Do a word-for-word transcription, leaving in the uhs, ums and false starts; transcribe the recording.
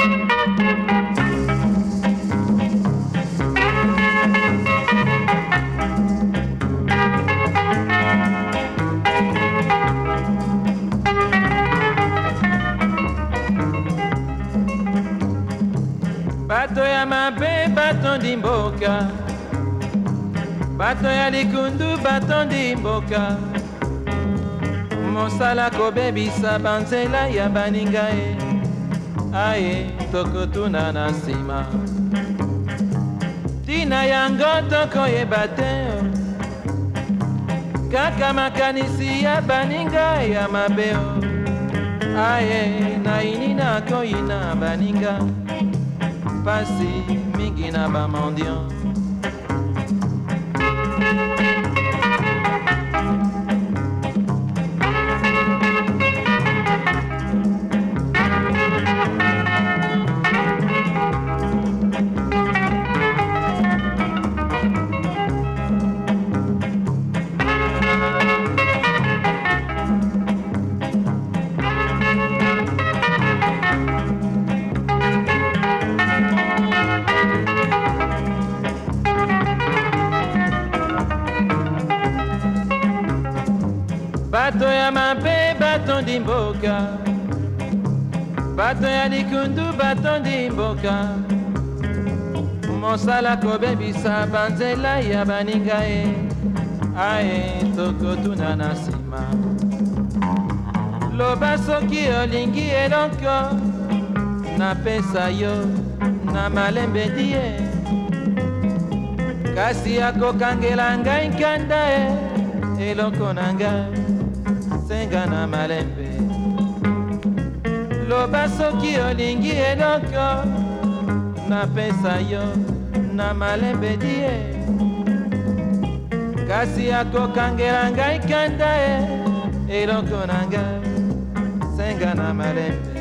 Bato ya mabe batondi mboka, bato ya likundu batondi mboka, mosala kobebisa banzela ya baninga e, aye tokotuna na nsima tina yango tokoyeba te, kaka makanisi ya baninga ya mabe o, aye naini nakoyina baninga pasi mingi na bamondian. Bato ya mabe batondi mboka, bato ya likundu batondi mboka, mosala kobebisa banzela ya baninga e, aye tokotuna na nsima. Loba soki olingi eloko napesa yo na malembe die, kasi akokangela ngai nkanda e, eloko na ngai senga na malembe. Loba soki olingi eloko napesa yo na malembe die, kasi akokangela ngai kanda e, eloko na ngai senga na malembe.